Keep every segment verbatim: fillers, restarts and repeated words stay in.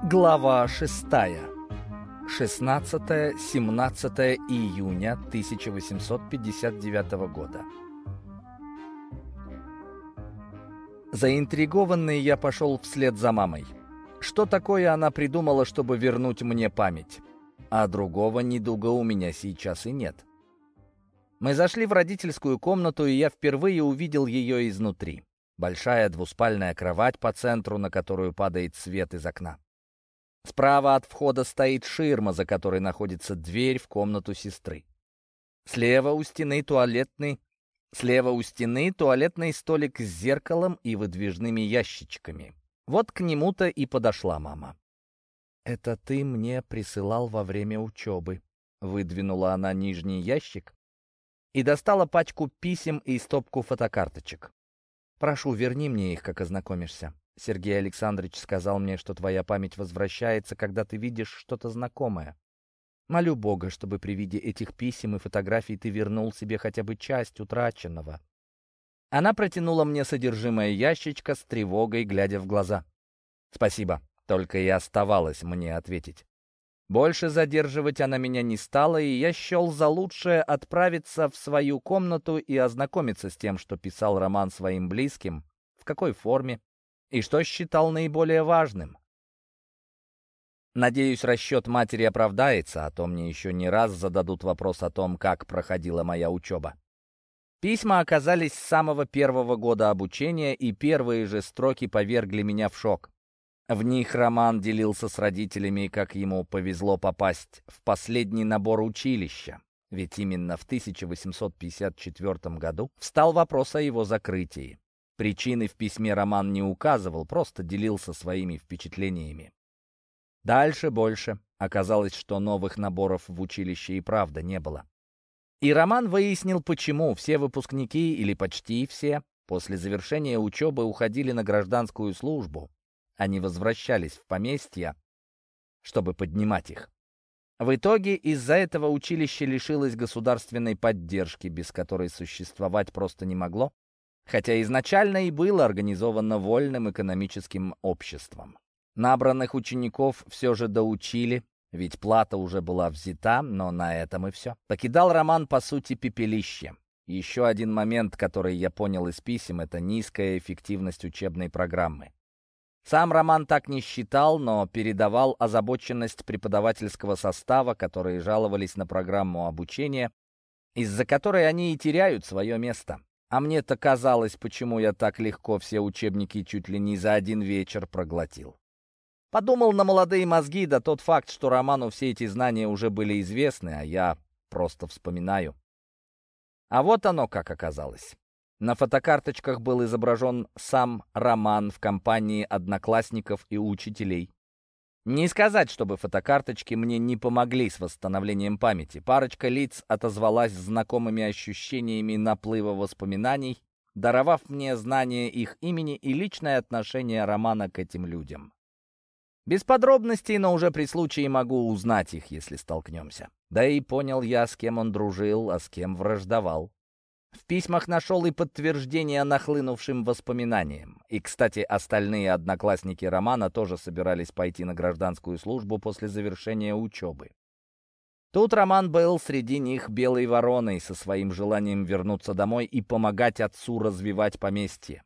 Глава шестая. шестнадцатое-семнадцатое июня тысяча восемьсот пятьдесят девятого года. Заинтригованный, я пошел вслед за мамой. Что такое она придумала, чтобы вернуть мне память? А другого недуга у меня сейчас и нет. Мы зашли в родительскую комнату, и я впервые увидел ее изнутри. Большая двуспальная кровать по центру, на которую падает свет из окна. Справа от входа стоит ширма, за которой находится дверь в комнату сестры. Слева у стены туалетный, слева у стены туалетный столик с зеркалом и выдвижными ящичками. Вот к нему-то и подошла мама. «Это ты мне присылал во время учебы», — выдвинула она нижний ящик и достала пачку писем и стопку фотокарточек. «Прошу, верни мне их, как ознакомишься. Сергей Александрович сказал мне, что твоя память возвращается, когда ты видишь что-то знакомое. Молю Бога, чтобы при виде этих писем и фотографий ты вернул себе хотя бы часть утраченного». Она протянула мне содержимое ящичка с тревогой, глядя в глаза. «Спасибо», — только и оставалось мне ответить. Больше задерживать она меня не стала, и я счел за лучшее отправиться в свою комнату и ознакомиться с тем, что писал Роман своим близким, в какой форме, и что считал наиболее важным. Надеюсь, расчет матери оправдается, а то мне еще не раз зададут вопрос о том, как проходила моя учеба. Письма оказались с самого первого года обучения, и первые же строки повергли меня в шок. В них Роман делился с родителями, как ему повезло попасть в последний набор училища, ведь именно в тысяча восемьсот пятьдесят четвёртом году встал вопрос о его закрытии. Причины в письме Роман не указывал, просто делился своими впечатлениями. Дальше больше. Оказалось, что новых наборов в училище и правда не было. И Роман выяснил, почему все выпускники, или почти все, после завершения учебы уходили на гражданскую службу, а не возвращались в поместья, чтобы поднимать их. В итоге из-за этого училище лишилось государственной поддержки, без которой существовать просто не могло, хотя изначально и было организовано вольным экономическим обществом. Набранных учеников все же доучили, ведь плата уже была взята, но на этом и все. Покидал Роман, по сути, пепелище. Еще один момент, который я понял из писем, это низкая эффективность учебной программы. Сам Роман так не считал, но передавал озабоченность преподавательского состава, которые жаловались на программу обучения, из-за которой они и теряют свое место. А мне-то казалось, почему я так легко все учебники чуть ли не за один вечер проглотил. Подумал на молодые мозги, да тот факт, что Роману все эти знания уже были известны, а я просто вспоминаю. А вот оно как оказалось. На фотокарточках был изображен сам Роман в компании одноклассников и учителей. Не сказать, чтобы фотокарточки мне не помогли с восстановлением памяти. Парочка лиц отозвалась знакомыми ощущениями наплыва воспоминаний, даровав мне знание их имени и личное отношение Романа к этим людям. Без подробностей, но уже при случае могу узнать их, если столкнемся. Да и понял я, с кем он дружил, а с кем враждовал. В письмах нашел и подтверждение нахлынувшим воспоминаниям. И, кстати, остальные одноклассники Романа тоже собирались пойти на гражданскую службу после завершения учебы. Тут Роман был среди них белой вороной со своим желанием вернуться домой и помогать отцу развивать поместье.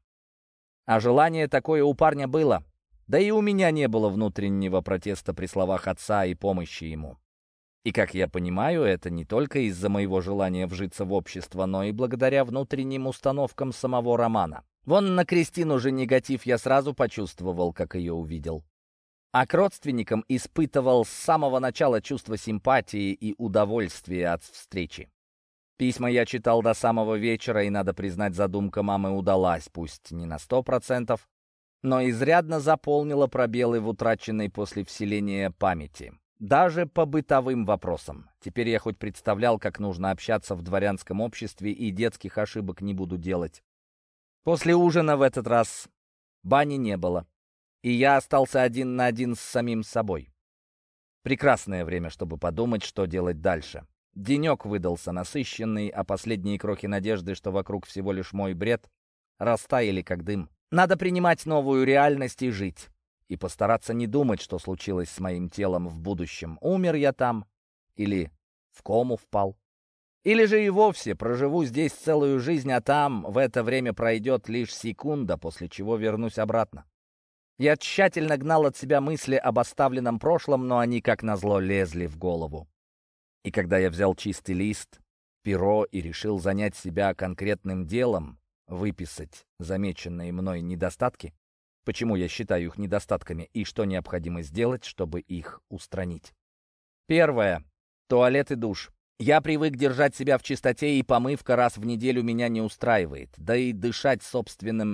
А желание такое у парня было. Да и у меня не было внутреннего протеста при словах отца и помощи ему. И, как я понимаю, это не только из-за моего желания вжиться в общество, но и благодаря внутренним установкам самого Романа. Вон на Кристину же негатив я сразу почувствовал, как ее увидел. А к родственникам испытывал с самого начала чувство симпатии и удовольствия от встречи. Письма я читал до самого вечера, и, надо признать, задумка мамы удалась, пусть не на сто процентов, но изрядно заполнила пробелы в утраченной после вселения памяти. Даже по бытовым вопросам. Теперь я хоть представлял, как нужно общаться в дворянском обществе, и детских ошибок не буду делать. После ужина в этот раз бани не было, и я остался один на один с самим собой. Прекрасное время, чтобы подумать, что делать дальше. Денек выдался насыщенный, а последние крохи надежды, что вокруг всего лишь мой бред, растаяли как дым. Надо принимать новую реальность и жить. и постараться не думать, что случилось с моим телом в будущем. Умер я там или в кому впал. Или же и вовсе проживу здесь целую жизнь, а там в это время пройдет лишь секунда, после чего вернусь обратно. Я тщательно гнал от себя мысли об оставленном прошлом, но они, как назло, лезли в голову. И когда я взял чистый лист, перо и решил занять себя конкретным делом, выписать замеченные мной недостатки, почему я считаю их недостатками и что необходимо сделать, чтобы их устранить. Первое. Туалет и душ. Я привык держать себя в чистоте, и помывка раз в неделю меня не устраивает. Да и дышать собственным...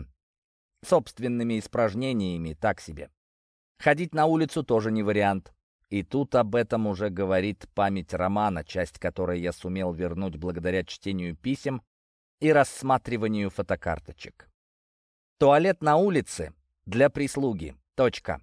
собственными испражнениями так себе. Ходить на улицу тоже не вариант. И тут об этом уже говорит память романа, часть которой я сумел вернуть благодаря чтению писем и рассматриванию фотокарточек. Туалет на улице для прислуги. Точка.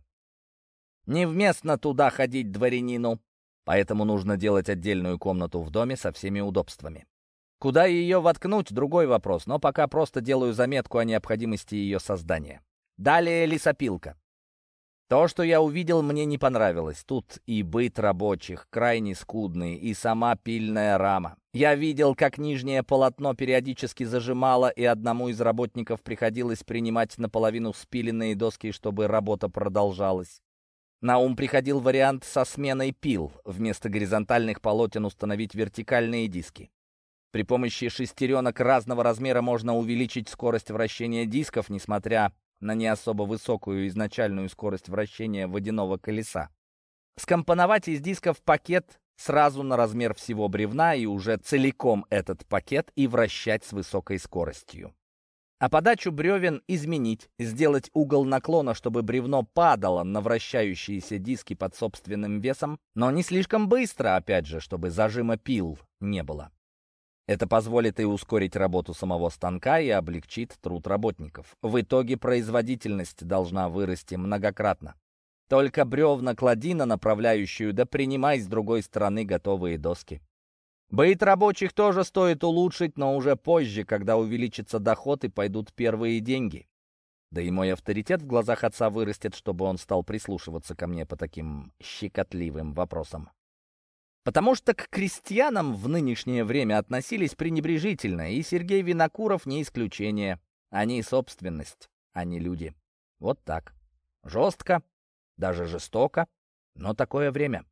Невместно туда ходить дворянину, поэтому нужно делать отдельную комнату в доме со всеми удобствами. Куда ее воткнуть — другой вопрос, но пока просто делаю заметку о необходимости ее создания. Далее лесопилка. То, что я увидел, мне не понравилось. Тут и быт рабочих крайне скудный, и сама пильная рама. Я видел, как нижнее полотно периодически зажимало, и одному из работников приходилось принимать наполовину спиленные доски, чтобы работа продолжалась. На ум приходил вариант со сменой пил. Вместо горизонтальных полотен установить вертикальные диски. При помощи шестеренок разного размера можно увеличить скорость вращения дисков, несмотря на не особо высокую изначальную скорость вращения водяного колеса. Скомпоновать из дисков пакет сразу на размер всего бревна и уже целиком этот пакет и вращать с высокой скоростью. А подачу бревен изменить, сделать угол наклона, чтобы бревно падало на вращающиеся диски под собственным весом, но не слишком быстро, опять же, чтобы зажима пил не было. Это позволит и ускорить работу самого станка и облегчит труд работников. В итоге производительность должна вырасти многократно. Только бревна клади на направляющую, да принимай с другой стороны готовые доски. Быт рабочих тоже стоит улучшить, но уже позже, когда увеличится доход и пойдут первые деньги. Да и мой авторитет в глазах отца вырастет, чтобы он стал прислушиваться ко мне по таким щекотливым вопросам. Потому что к крестьянам в нынешнее время относились пренебрежительно, и Сергей Винокуров не исключение. Они собственность, а не люди. Вот так. Жестко, даже жестоко, но такое время.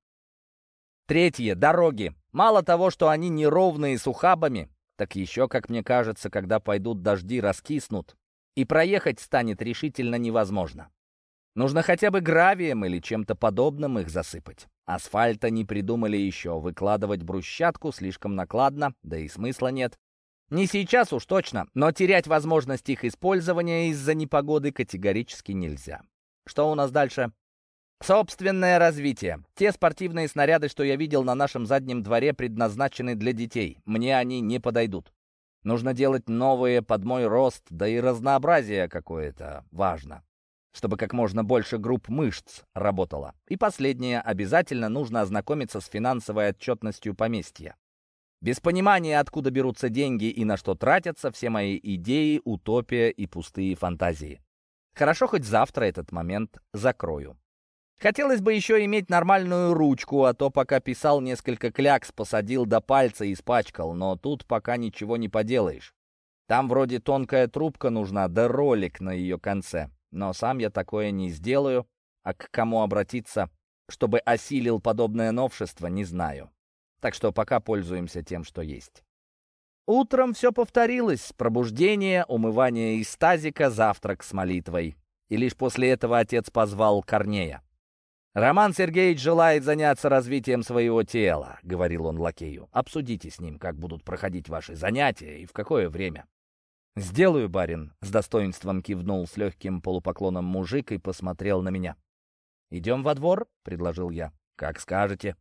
Третье. Дороги. Мало того, что они неровные с ухабами, так еще, как мне кажется, когда пойдут дожди, раскиснут, и проехать станет решительно невозможно. Нужно хотя бы гравием или чем-то подобным их засыпать. Асфальта не придумали еще, выкладывать брусчатку слишком накладно, да и смысла нет. Не сейчас уж точно, но терять возможность их использования из-за непогоды категорически нельзя. Что у нас дальше? Собственное развитие. Те спортивные снаряды, что я видел на нашем заднем дворе, предназначены для детей. Мне они не подойдут. Нужно делать новые под мой рост, да и разнообразие какое-то важно, чтобы как можно больше групп мышц работало. И последнее, обязательно нужно ознакомиться с финансовой отчетностью поместья. Без понимания, откуда берутся деньги и на что тратятся, все мои идеи — утопия и пустые фантазии. Хорошо, хоть завтра этот момент закрою. Хотелось бы еще иметь нормальную ручку, а то пока писал, несколько клякс посадил до пальца и испачкал, но тут пока ничего не поделаешь. Там вроде тонкая трубка нужна, да ролик на ее конце. Но сам я такое не сделаю, а к кому обратиться, чтобы осилил подобное новшество, не знаю. Так что пока пользуемся тем, что есть. Утром все повторилось. Пробуждение, умывание из тазика, завтрак с молитвой. И лишь после этого отец позвал Корнея. «Роман Сергеевич желает заняться развитием своего тела», — говорил он лакею. «Обсудите с ним, как будут проходить ваши занятия и в какое время». «Сделаю, барин», — с достоинством кивнул с легким полупоклоном мужик и посмотрел на меня. «Идем во двор?» — предложил я. «Как скажете».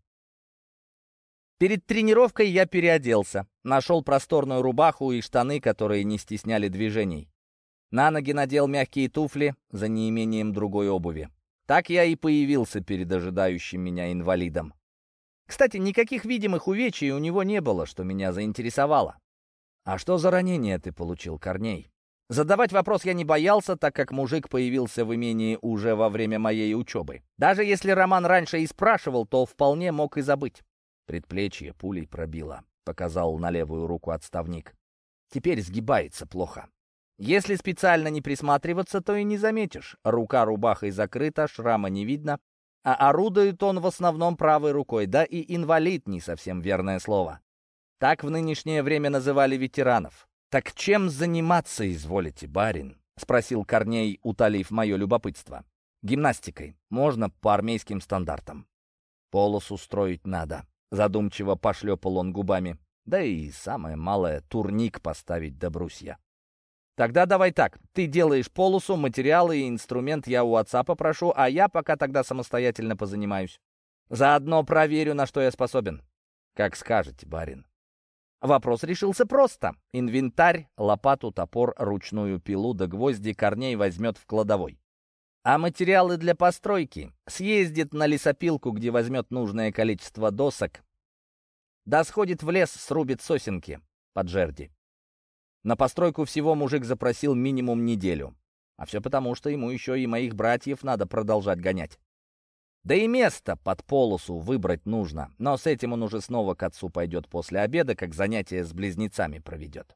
Перед тренировкой я переоделся. Нашел просторную рубаху и штаны, которые не стесняли движений. На ноги надел мягкие туфли за неимением другой обуви. Так я и появился перед ожидающим меня инвалидом. Кстати, никаких видимых увечий у него не было, что меня заинтересовало. «А что за ранение ты получил, Корней?» Задавать вопрос я не боялся, так как мужик появился в имении уже во время моей учебы. Даже если Роман раньше и спрашивал, то вполне мог и забыть. Предплечье пулей пробило, показал на левую руку отставник. Теперь сгибается плохо. Если специально не присматриваться, то и не заметишь. Рука рубахой закрыта, шрама не видно, а орудует он в основном правой рукой, да и инвалид не совсем верное слово. Так в нынешнее время называли ветеранов. «Так чем заниматься изволите, барин?» — спросил Корней, утолив мое любопытство. «Гимнастикой. Можно по армейским стандартам. Полосу строить надо». Задумчиво пошлепал он губами. «Да и самое малое — турник поставить до брусья». «Тогда давай так. Ты делаешь полосу, материалы и инструмент я у отца попрошу, а я пока тогда самостоятельно позанимаюсь. Заодно проверю, на что я способен». «Как скажете, барин». Вопрос решился просто. Инвентарь, лопату, топор, ручную пилу да гвозди Корней возьмет в кладовой. А материалы для постройки съездит на лесопилку, где возьмет нужное количество досок, да сходит в лес, срубит сосенки под жерди. На постройку всего мужик запросил минимум неделю. А все потому, что ему еще и моих братьев надо продолжать гонять. Да и место под полосу выбрать нужно, но с этим он уже снова к отцу пойдет после обеда, как занятие с близнецами проведет.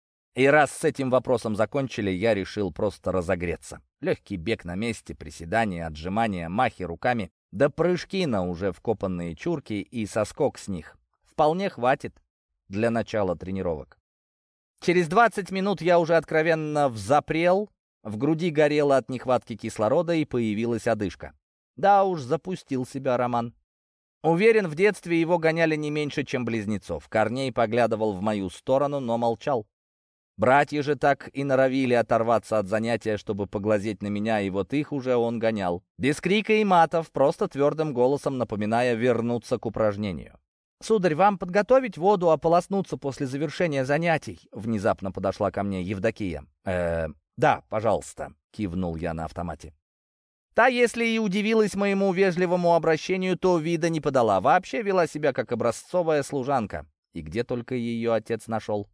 И раз с этим вопросом закончили, я решил просто разогреться. Легкий бег на месте, приседания, отжимания, махи руками, да прыжки на уже вкопанные чурки и соскок с них. Вполне хватит для начала тренировок. Через двадцать минут я уже откровенно взапрел, в груди горело от нехватки кислорода и появилась одышка. Да уж, запустил себя Роман. Уверен, в детстве его гоняли не меньше, чем близнецов. Корней поглядывал в мою сторону, но молчал. Братья же так и норовили оторваться от занятия, чтобы поглазеть на меня, и вот их уже он гонял. Без крика и матов, просто твердым голосом напоминая вернуться к упражнению. «Сударь, вам подготовить воду, ополоснуться после завершения занятий?» Внезапно подошла ко мне Евдокия. «Э, да, пожалуйста», — кивнул я на автомате. Та, если и удивилась моему вежливому обращению, то вида не подала. Вообще вела себя как образцовая служанка. И где только ее отец нашел.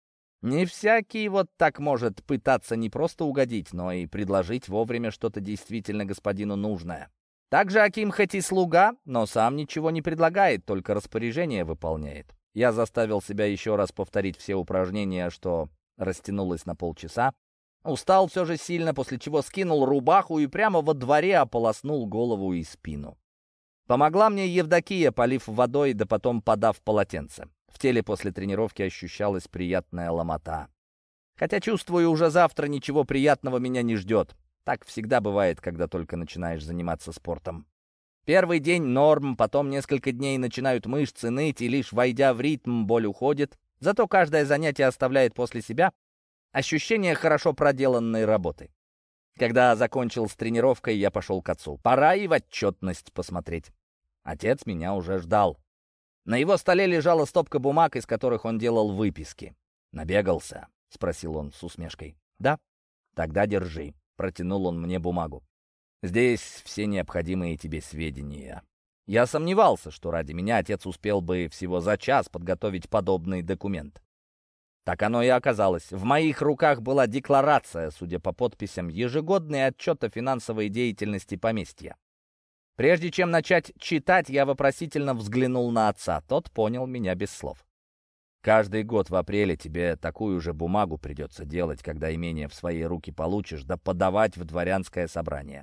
Не всякий вот так может пытаться не просто угодить, но и предложить вовремя что-то действительно господину нужное. Также Аким хоть и слуга, но сам ничего не предлагает, только распоряжение выполняет. Я заставил себя еще раз повторить все упражнения, что растянулось на полчаса. Устал все же сильно, после чего скинул рубаху и прямо во дворе ополоснул голову и спину. Помогла мне Евдокия, полив водой, да потом подав полотенце. В теле после тренировки ощущалась приятная ломота. Хотя, чувствую, уже завтра ничего приятного меня не ждет. Так всегда бывает, когда только начинаешь заниматься спортом. Первый день норм, потом несколько дней начинают мышцы ныть, и лишь войдя в ритм, боль уходит. Зато каждое занятие оставляет после себя ощущение хорошо проделанной работы. Когда закончил с тренировкой, я пошел к отцу. Пора и в отчетность посмотреть. Отец меня уже ждал. На его столе лежала стопка бумаг, из которых он делал выписки. «Набегался?» — спросил он с усмешкой. «Да». «Тогда держи». Протянул он мне бумагу. «Здесь все необходимые тебе сведения». Я сомневался, что ради меня отец успел бы всего за час подготовить подобный документ. Так оно и оказалось. В моих руках была декларация, судя по подписям, ежегодный отчет о финансовой деятельности поместья. Прежде чем начать читать, я вопросительно взглянул на отца. Тот понял меня без слов. «Каждый год в апреле тебе такую же бумагу придется делать, когда имение в свои руки получишь, да подавать в дворянское собрание».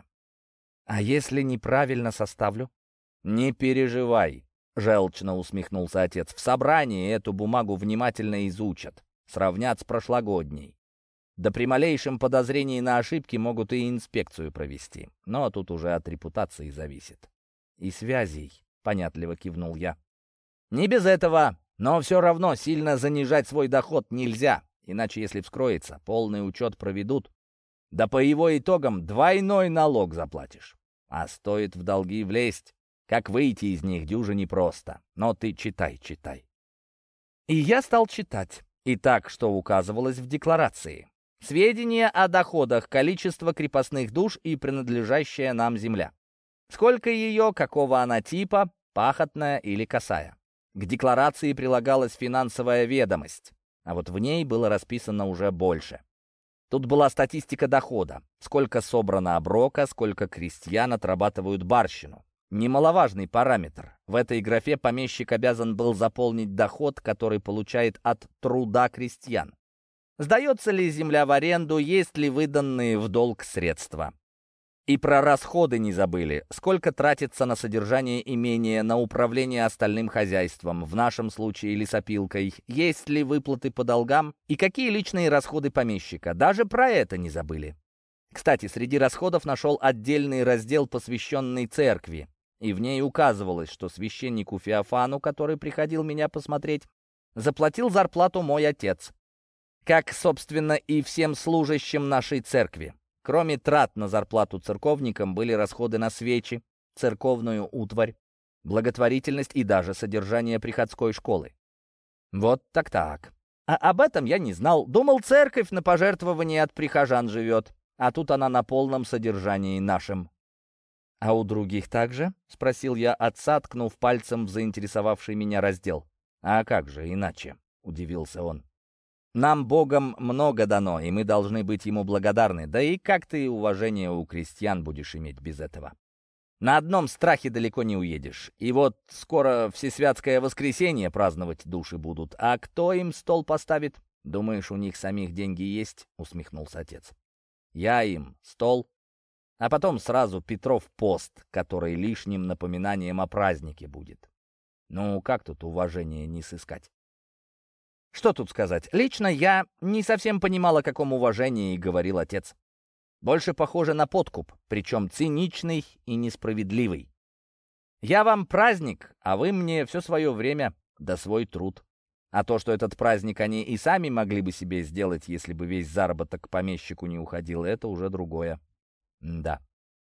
«А если неправильно составлю?» «Не переживай», — желчно усмехнулся отец. «В собрании эту бумагу внимательно изучат. Сравнят с прошлогодней. Да при малейшем подозрении на ошибки могут и инспекцию провести. Но тут уже от репутации зависит». «И связей», — понятливо кивнул я. «Не без этого, но все равно сильно занижать свой доход нельзя. Иначе, если вскроется, полный учет проведут. Да по его итогам двойной налог заплатишь. А стоит в долги влезть, как выйти из них дюже непросто. Но ты читай, читай». И я стал читать. Итак, что указывалось в декларации? Сведения о доходах, количество крепостных душ и принадлежащая нам земля. Сколько ее, какого она типа, пахотная или косая. К декларации прилагалась финансовая ведомость, а вот в ней было расписано уже больше. Тут была статистика дохода. Сколько собрано оброка, сколько крестьян отрабатывают барщину. Немаловажный параметр. В этой графе помещик обязан был заполнить доход, который получает от труда крестьян. Сдается ли земля в аренду, есть ли выданные в долг средства. И про расходы не забыли. Сколько тратится на содержание имения, на управление остальным хозяйством, в нашем случае лесопилкой, есть ли выплаты по долгам и какие личные расходы помещика. Даже про это не забыли. Кстати, среди расходов нашел отдельный раздел, посвященный церкви. И в ней указывалось, что священнику Феофану, который приходил меня посмотреть, заплатил зарплату мой отец. Как, собственно, и всем служащим нашей церкви. Кроме трат на зарплату церковникам были расходы на свечи, церковную утварь, благотворительность и даже содержание приходской школы. Вот так-так. А об этом я не знал. Думал, церковь на пожертвования от прихожан живет, а тут она на полном содержании нашем. «А у других так же?» — спросил я отца, ткнув пальцем в заинтересовавший меня раздел. «А как же иначе?» — удивился он. «Нам Богом много дано, и мы должны быть Ему благодарны. Да и как ты уважение у крестьян будешь иметь без этого? На одном страхе далеко не уедешь. И вот скоро Всесвятское воскресенье праздновать души будут. А кто им стол поставит? Думаешь, у них самих деньги есть?» — усмехнулся отец. «Я им стол, а потом сразу Петров пост, который лишним напоминанием о празднике будет. Ну, как тут уважение не сыскать?» Что тут сказать? Лично я не совсем понимал, о каком уважении говорил отец. Больше похоже на подкуп, причем циничный и несправедливый. Я вам праздник, а вы мне все свое время да свой труд. А то, что этот праздник они и сами могли бы себе сделать, если бы весь заработок помещику не уходил, это уже другое. Да.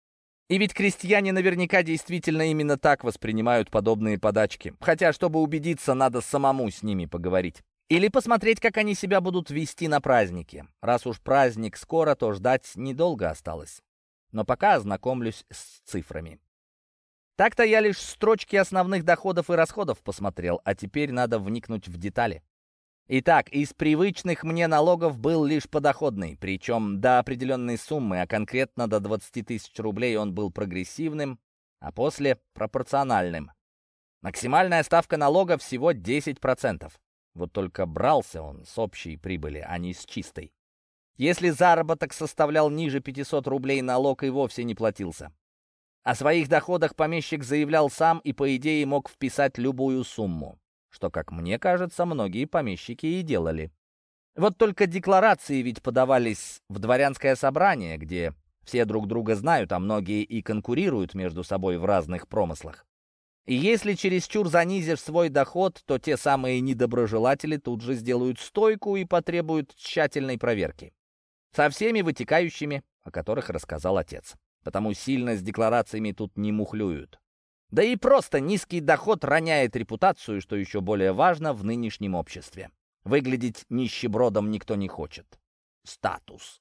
И ведь крестьяне наверняка действительно именно так воспринимают подобные подачки. Хотя, чтобы убедиться, надо самому с ними поговорить. Или посмотреть, как они себя будут вести на празднике. Раз уж праздник скоро, то ждать недолго осталось. Но пока ознакомлюсь с цифрами. Так-то я лишь строчки основных доходов и расходов посмотрел, а теперь надо вникнуть в детали. Итак, из привычных мне налогов был лишь подоходный, причем до определенной суммы, а конкретно до двадцати тысяч рублей он был прогрессивным, а после — пропорциональным. Максимальная ставка налога всего десять процентов. Вот только брался он с общей прибыли, а не с чистой. Если заработок составлял ниже пятисот рублей, налог и вовсе не платился. О своих доходах помещик заявлял сам и, по идее, мог вписать любую сумму, что, как мне кажется, многие помещики и делали. Вот только декларации ведь подавались в дворянское собрание, где все друг друга знают, а многие и конкурируют между собой в разных промыслах. И если чересчур занизишь свой доход, то те самые недоброжелатели тут же сделают стойку и потребуют тщательной проверки. Со всеми вытекающими, о которых рассказал отец. Потому сильно с декларациями тут не мухлюют. Да и просто низкий доход роняет репутацию, что еще более важно в нынешнем обществе. Выглядеть нищебродом никто не хочет. Статус.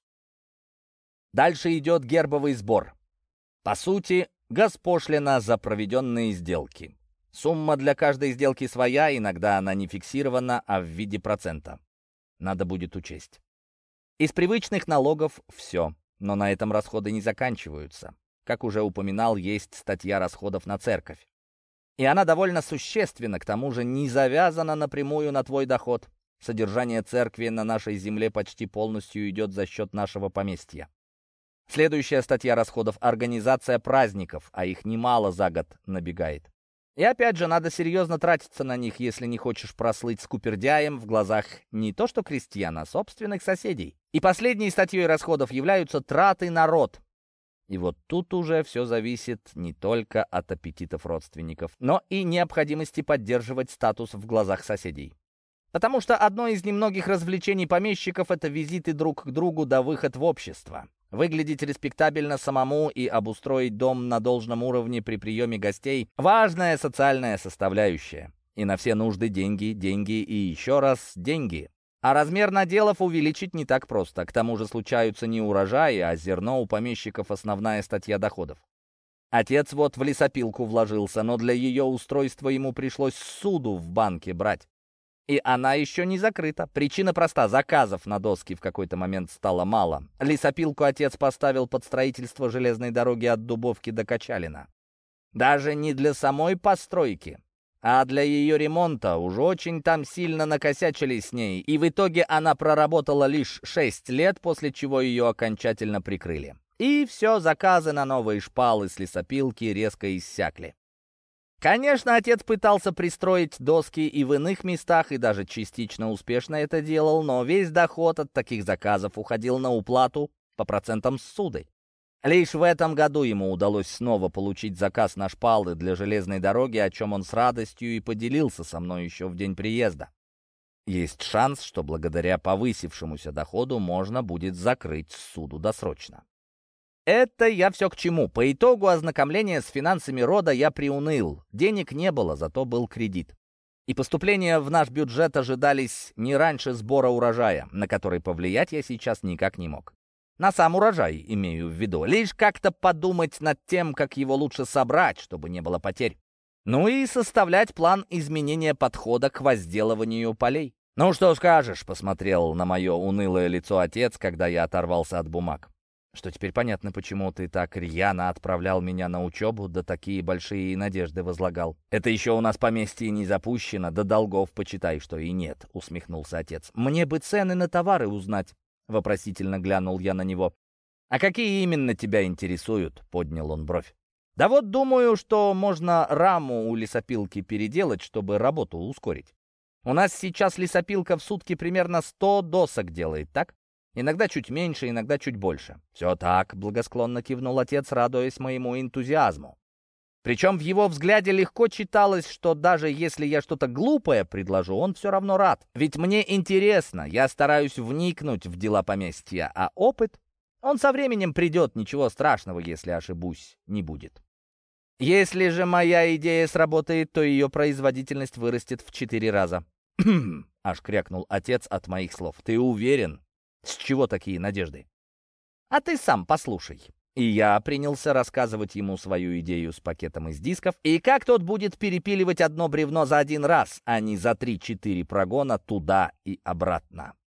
Дальше идет гербовый сбор. По сути, госпошлина за проведенные сделки. Сумма для каждой сделки своя, иногда она не фиксирована, а в виде процента. Надо будет учесть. Из привычных налогов все, но на этом расходы не заканчиваются. Как уже упоминал, есть статья расходов на церковь. И она довольно существенна, к тому же не завязана напрямую на твой доход. Содержание церкви на нашей земле почти полностью идет за счет нашего поместья. Следующая статья расходов — организация праздников, а их немало за год набегает. И опять же, надо серьезно тратиться на них, если не хочешь прослыть скупердяем в глазах не то что крестьян, а собственных соседей. И последней статьей расходов являются траты на род. И вот тут уже все зависит не только от аппетитов родственников, но и необходимости поддерживать статус в глазах соседей. Потому что одно из немногих развлечений помещиков — это визиты друг к другу да выход в общество. Выглядеть респектабельно самому и обустроить дом на должном уровне при приеме гостей — важная социальная составляющая. И на все нужды деньги, деньги и еще раз деньги. А размер наделов увеличить не так просто. К тому же случаются не урожаи, а зерно у помещиков — основная статья доходов. Отец вот в лесопилку вложился, но для ее устройства ему пришлось суду в банке брать. И она еще не закрыта. Причина проста. Заказов на доски в какой-то момент стало мало. Лесопилку отец поставил под строительство железной дороги от Дубовки до Качалина. Даже не для самой постройки, а для ее ремонта. Уж очень там сильно накосячили с ней, и в итоге она проработала лишь шесть лет, после чего ее окончательно прикрыли. И все, заказы на новые шпалы с лесопилки резко иссякли. Конечно, отец пытался пристроить доски и в иных местах, и даже частично успешно это делал, но весь доход от таких заказов уходил на уплату по процентам ссуды. Лишь в этом году ему удалось снова получить заказ на шпалы для железной дороги, о чем он с радостью и поделился со мной еще в день приезда. Есть шанс, что благодаря повысившемуся доходу можно будет закрыть ссуду досрочно. Это я все к чему. По итогу ознакомления с финансами рода я приуныл. Денег не было, зато был кредит. И поступления в наш бюджет ожидались не раньше сбора урожая, на который повлиять я сейчас никак не мог. На сам урожай имею в виду. Лишь как-то подумать над тем, как его лучше собрать, чтобы не было потерь. Ну и составлять план изменения подхода к возделыванию полей. «Ну что скажешь?» — посмотрел на мое унылое лицо отец, когда я оторвался от бумаг. «Что теперь понятно, почему ты так рьяно отправлял меня на учебу, да такие большие надежды возлагал. Это еще у нас поместье не запущено, да долгов почитай, что и нет», — усмехнулся отец. «Мне бы цены на товары узнать», — вопросительно глянул я на него. «А какие именно тебя интересуют?» — поднял он бровь. «Да вот думаю, что можно раму у лесопилки переделать, чтобы работу ускорить. У нас сейчас лесопилка в сутки примерно сто досок делает, так? Иногда чуть меньше, иногда чуть больше». «Все так», — благосклонно кивнул отец, радуясь моему энтузиазму. Причем в его взгляде легко читалось, что даже если я что-то глупое предложу, он все равно рад. Ведь мне интересно, я стараюсь вникнуть в дела поместья, а опыт, он со временем придет, ничего страшного, если ошибусь, не будет. Если же моя идея сработает, то ее производительность вырастет в четыре раза. Аж крякнул отец от моих слов. «Ты уверен? С чего такие надежды?» «А ты сам послушай». И я принялся рассказывать ему свою идею с пакетом из дисков, и как тот будет перепиливать одно бревно за один раз, а не за три-четыре прогона туда и обратно.